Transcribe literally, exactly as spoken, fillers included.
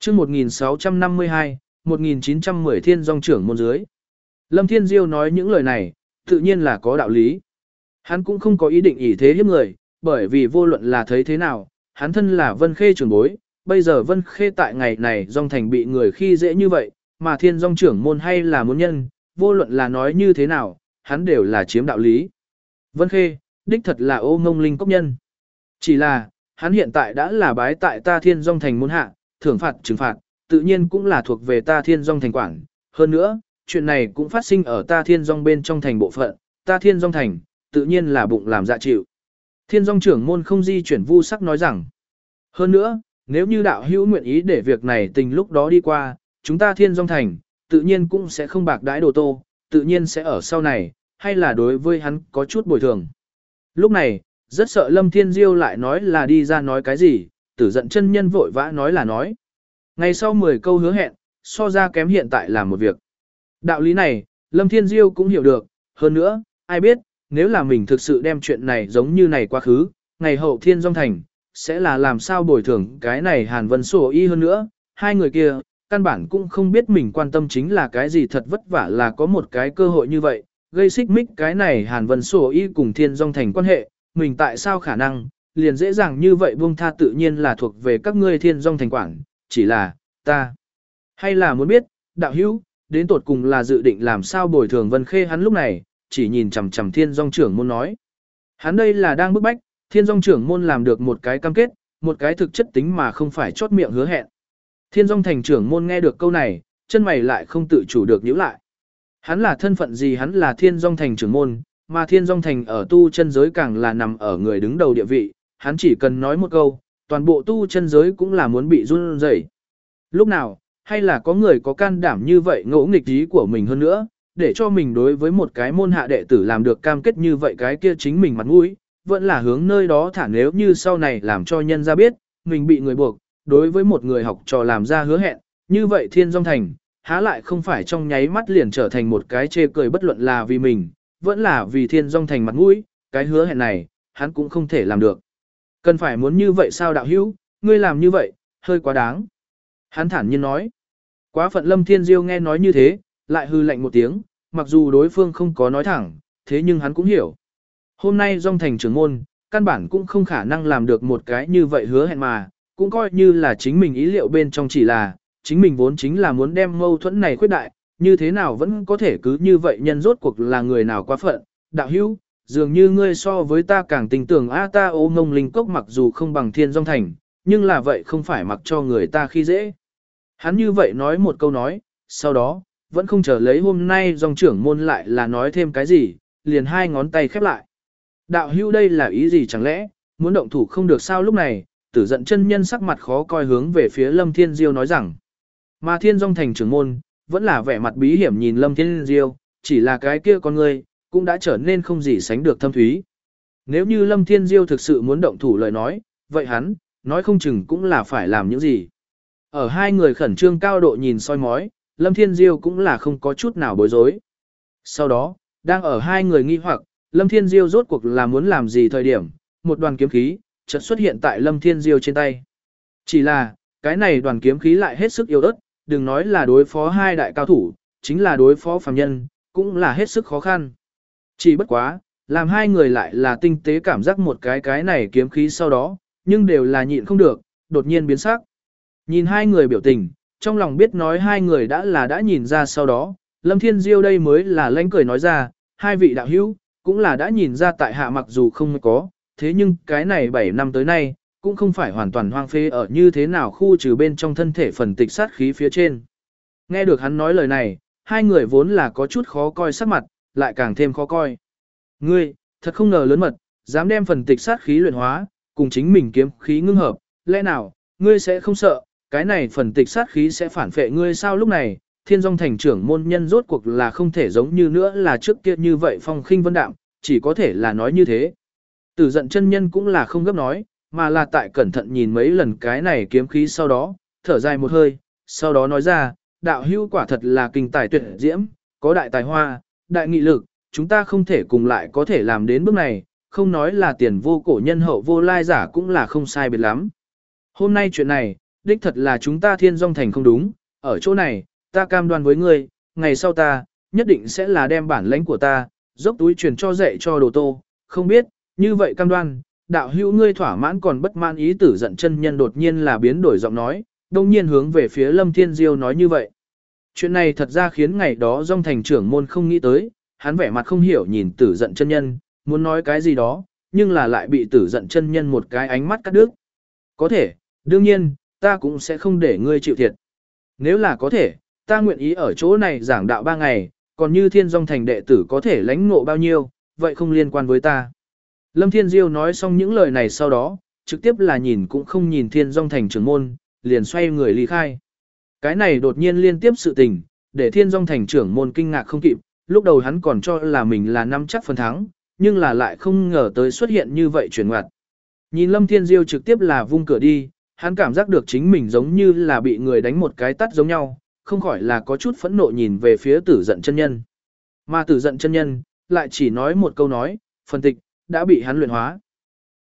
chương một nghìn sáu trăm năm mươi hai, một nghìn chín trăm mười Thiên Dòng trưởng môn dưới. Lâm Thiên Diêu nói những lời này, tự nhiên là có đạo lý. Hắn cũng không có ý định ỷ thế hiếp người, bởi vì vô luận là thấy thế nào, hắn thân là Vân Khê trưởng bối, bây giờ Vân Khê tại ngày này Dòng Thành bị người khi dễ như vậy, mà Thiên Dòng trưởng môn hay là muốn nhân, vô luận là nói như thế nào, hắn đều là chiếm đạo lý. Vân Khê, đích thật là ô ngông linh cốc nhân. Chỉ là, hắn hiện tại đã là bái tại ta Thiên Dòng Thành môn hạ, thưởng phạt trừng phạt, tự nhiên cũng là thuộc về ta Thiên Dòng Thành quản. Hơn nữa, chuyện này cũng phát sinh ở ta Thiên Dòng bên trong thành bộ phận, ta Thiên Dòng Thành, tự nhiên là bụng làm dạ chịu. Thiên Dòng trưởng môn không di chuyển vu sắc nói rằng, hơn nữa, nếu như đạo hữu nguyện ý để việc này tình lúc đó đi qua, chúng ta Thiên Dòng Thành, tự nhiên cũng sẽ không bạc đãi đồ tô, tự nhiên sẽ ở sau này, hay là đối với hắn có chút bồi thường. Lúc này, rất sợ Lâm Thiên Diêu lại nói là đi ra nói cái gì, tử giận chân nhân vội vã nói là nói. Ngày sau mười câu hứa hẹn, so ra kém hiện tại là một việc. Đạo lý này, Lâm Thiên Diêu cũng hiểu được, hơn nữa, ai biết, nếu là mình thực sự đem chuyện này giống như này quá khứ, ngày hậu Thiên Dòng Thành, sẽ là làm sao bồi thường cái này Hàn Vân Sổ Y hơn nữa, hai người kia, căn bản cũng không biết mình quan tâm chính là cái gì, thật vất vả là có một cái cơ hội như vậy, gây xích mích cái này Hàn Vân Sổ Y cùng Thiên Dòng Thành quan hệ, mình tại sao khả năng, liền dễ dàng như vậy buông tha, tự nhiên là thuộc về các ngươi Thiên Dòng Thành quản, chỉ là, ta, hay là muốn biết, đạo hữu, đến tột cùng là dự định làm sao bồi thường Vân Khê. Hắn lúc này, chỉ nhìn chằm chằm Thiên Dòng trưởng môn nói. Hắn đây là đang bức bách, Thiên Dòng trưởng môn làm được một cái cam kết, một cái thực chất tính mà không phải chót miệng hứa hẹn. Thiên Dòng thành trưởng môn nghe được câu này, chân mày lại không tự chủ được nhíu lại. Hắn là thân phận gì? Hắn là Thiên Dòng thành trưởng môn, mà Thiên Dòng thành ở tu chân giới càng là nằm ở người đứng đầu địa vị, hắn chỉ cần nói một câu, toàn bộ tu chân giới cũng là muốn bị run rẩy. Lúc nào, hay là có người có can đảm như vậy ngỗ nghịch ý của mình hơn nữa, để cho mình đối với một cái môn hạ đệ tử làm được cam kết như vậy, cái kia chính mình mặt mũi, vẫn là hướng nơi đó thả. Nếu như sau này làm cho nhân ra biết, mình bị người buộc, đối với một người học trò làm ra hứa hẹn, như vậy Thiên Dòng thành, há lại không phải trong nháy mắt liền trở thành một cái chê cười, bất luận là vì mình, vẫn là vì Thiên Dòng thành mặt mũi, cái hứa hẹn này, hắn cũng không thể làm được. Cần phải muốn như vậy sao đạo hữu, ngươi làm như vậy, hơi quá đáng. Hắn thản nhiên nói. Quá phận. Lâm Thiên Diêu nghe nói như thế, lại hư lạnh một tiếng, mặc dù đối phương không có nói thẳng, thế nhưng hắn cũng hiểu. Hôm nay Dòng thành trưởng môn, căn bản cũng không khả năng làm được một cái như vậy hứa hẹn, mà cũng coi như là chính mình ý liệu bên trong, chỉ là chính mình vốn chính là muốn đem mâu thuẫn này khuyết đại, như thế nào vẫn có thể cứ như vậy, nhân rốt cuộc là người nào quá phận. Đạo hữu, dường như ngươi so với ta càng tình tưởng a, ta ô ngông linh cốc mặc dù không bằng Thiên Dòng thành, nhưng là vậy không phải mặc cho người ta khi dễ. Hắn như vậy nói một câu nói, sau đó, vẫn không chờ lấy hôm nay Dòng trưởng môn lại là nói thêm cái gì, liền hai ngón tay khép lại. Đạo hữu đây là ý gì, chẳng lẽ, muốn động thủ không được sao? Lúc này, tử giận chân nhân sắc mặt khó coi hướng về phía Lâm Thiên Diêu nói rằng, mà Thiên Dòng thành trưởng môn, vẫn là vẻ mặt bí hiểm nhìn Lâm Thiên Diêu, chỉ là cái kia con người, cũng đã trở nên không gì sánh được thâm thúy. Nếu như Lâm Thiên Diêu thực sự muốn động thủ lời nói, vậy hắn, nói không chừng cũng là phải làm những gì. Ở hai người khẩn trương cao độ nhìn soi mói, Lâm Thiên Diêu cũng là không có chút nào bối rối. Sau đó, đang ở hai người nghi hoặc, Lâm Thiên Diêu rốt cuộc là muốn làm gì thời điểm, một đoàn kiếm khí, chợt xuất hiện tại Lâm Thiên Diêu trên tay. Chỉ là, cái này đoàn kiếm khí lại hết sức yếu ớt, đừng nói là đối phó hai đại cao thủ, chính là đối phó phàm nhân, cũng là hết sức khó khăn. Chỉ bất quá, làm hai người lại là tinh tế cảm giác một cái cái này kiếm khí sau đó, nhưng đều là nhịn không được, đột nhiên biến sắc. Nhìn hai người biểu tình, trong lòng biết nói hai người đã là đã nhìn ra, sau đó, Lâm Thiên Diêu đây mới là lanh cười nói ra, hai vị đạo hữu, cũng là đã nhìn ra tại hạ mặc dù không có, thế nhưng cái này bảy năm tới nay, cũng không phải hoàn toàn hoang phế ở như thế nào khu trừ bên trong thân thể phần tịch sát khí phía trên. Nghe được hắn nói lời này, hai người vốn là có chút khó coi sắc mặt, lại càng thêm khó coi. Ngươi, thật không ngờ lớn mật, dám đem phần tịch sát khí luyện hóa, cùng chính mình kiếm khí ngưng hợp, lẽ nào, ngươi sẽ không sợ, cái này phần tịch sát khí sẽ phản phệ ngươi sao? Lúc này, Thiên Dòng thành trưởng môn nhân rốt cuộc là không thể giống như nữa là trước kia như vậy phong khinh vân đạm, chỉ có thể là nói như thế. Tử giận chân nhân cũng là không gấp nói, mà là tại cẩn thận nhìn mấy lần cái này kiếm khí sau đó, thở dài một hơi, sau đó nói ra, đạo hữu quả thật là kinh tài tuyệt diễm, có đại tài hoa, đại nghị lực, chúng ta không thể cùng lại có thể làm đến bước này, không nói là tiền vô cổ nhân hậu vô lai giả cũng là không sai biệt lắm. Hôm nay chuyện này, đích thật là chúng ta Thiên Dung Thành không đúng, ở chỗ này, ta cam đoan với ngươi, ngày sau ta, nhất định sẽ là đem bản lãnh của ta, dốc túi truyền cho dạy cho Đồ Tô, không biết, như vậy cam đoan, đạo hữu ngươi thỏa mãn còn bất mãn ý Tử Giận chân nhân đột nhiên là biến đổi giọng nói, đông nhiên hướng về phía Lâm Thiên Diêu nói như vậy. Chuyện này thật ra khiến ngày đó Dung Thành trưởng môn không nghĩ tới, hắn vẻ mặt không hiểu nhìn Tử Giận chân nhân, muốn nói cái gì đó, nhưng là lại bị Tử Giận chân nhân một cái ánh mắt cắt đứt. Có thể, đương nhiên, ta cũng sẽ không để ngươi chịu thiệt. Nếu là có thể, ta nguyện ý ở chỗ này giảng đạo ba ngày, còn như Thiên Dung Thành đệ tử có thể lãnh ngộ bao nhiêu, vậy không liên quan với ta. Lâm Thiên Diêu nói xong những lời này sau đó, trực tiếp là nhìn cũng không nhìn Thiên Dung Thành trưởng môn, liền xoay người ly khai. Cái này đột nhiên liên tiếp sự tình, để Thiên Dung Thành trưởng môn kinh ngạc không kịp, lúc đầu hắn còn cho là mình là nắm chắc phần thắng, nhưng là lại không ngờ tới xuất hiện như vậy chuyển ngoặt. Nhìn Lâm Thiên Diêu trực tiếp là vung cửa đi, hắn cảm giác được chính mình giống như là bị người đánh một cái tát giống nhau, không khỏi là có chút phẫn nộ nhìn về phía Tử Giận chân nhân. Mà Tử Giận chân nhân lại chỉ nói một câu nói, phần tịch đã bị hắn luyện hóa.